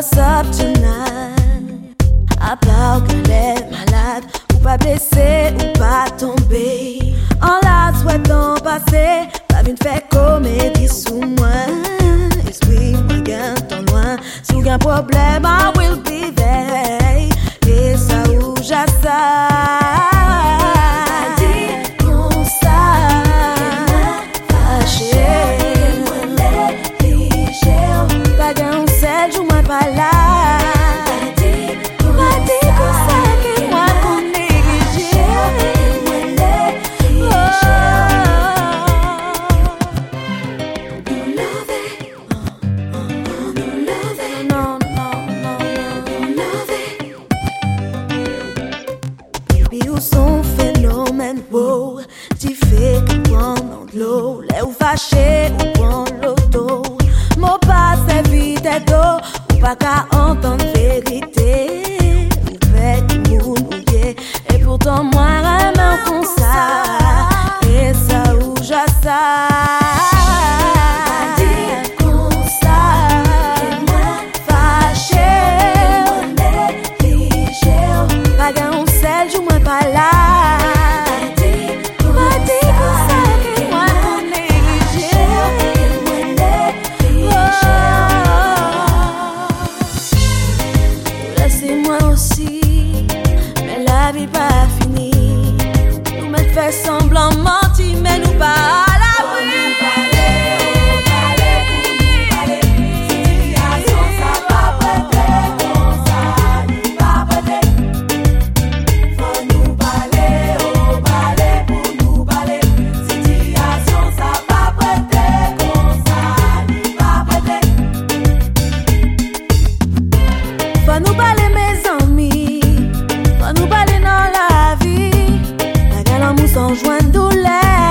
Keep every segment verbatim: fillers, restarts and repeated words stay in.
what's up tonight? À part que les malades, ou pas blessés, ou pas tombés. En la souhaitant passer, pas vite fait comédie sous moi. Esprit, moi, gain ton loin. Si ou un problème, I will be there. Et ça ou j'assa. Son phénomène, wow, tu fais que prendre de l'eau, les ou fâché ou prendre l'auto, mon pas c'est vite et d'eau, ou pas qu'à entendre vérité, ou fait du monde mouillé, et pourtant moi vraiment comme ça, et ça ou j'assa. Fais semblant mentir, mais nous pas à l'abri. Situation ça pas prêter comme ça, ni pas prêter. Faut nous parler, oh parler pour nous parler. Situation ça pas prêter comme ça, ni pas prêter. Faut nous parler mes amis, faut nous parler dans la vie. Sans joindre douleur,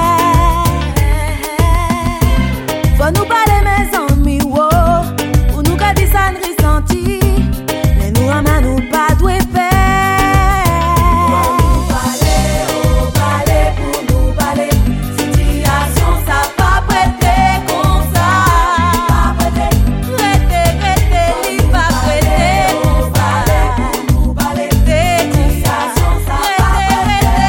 faut nous parler mes amis, wow, pour nous garder ça ne ressenti, mais nous amène nous pas doué faire. Faut nous parler, oh parler pour nous parler, situation ça pas prêter comme ça, pas prêter, prêter, prêter, li pas prêter comme ça, pour nous parler, situation ça pas prêter.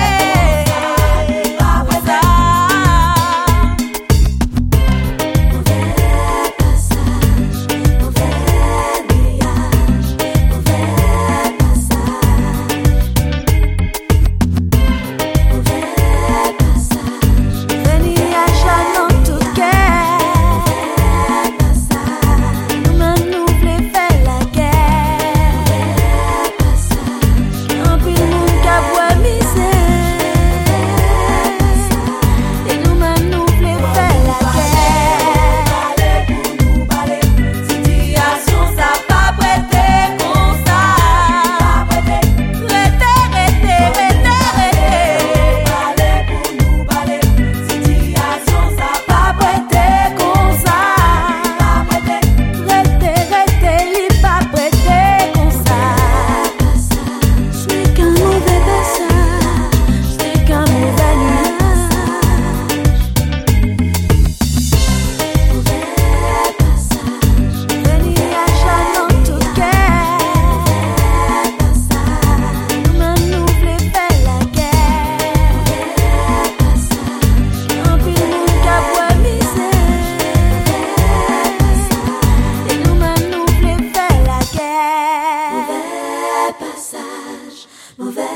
Mauvais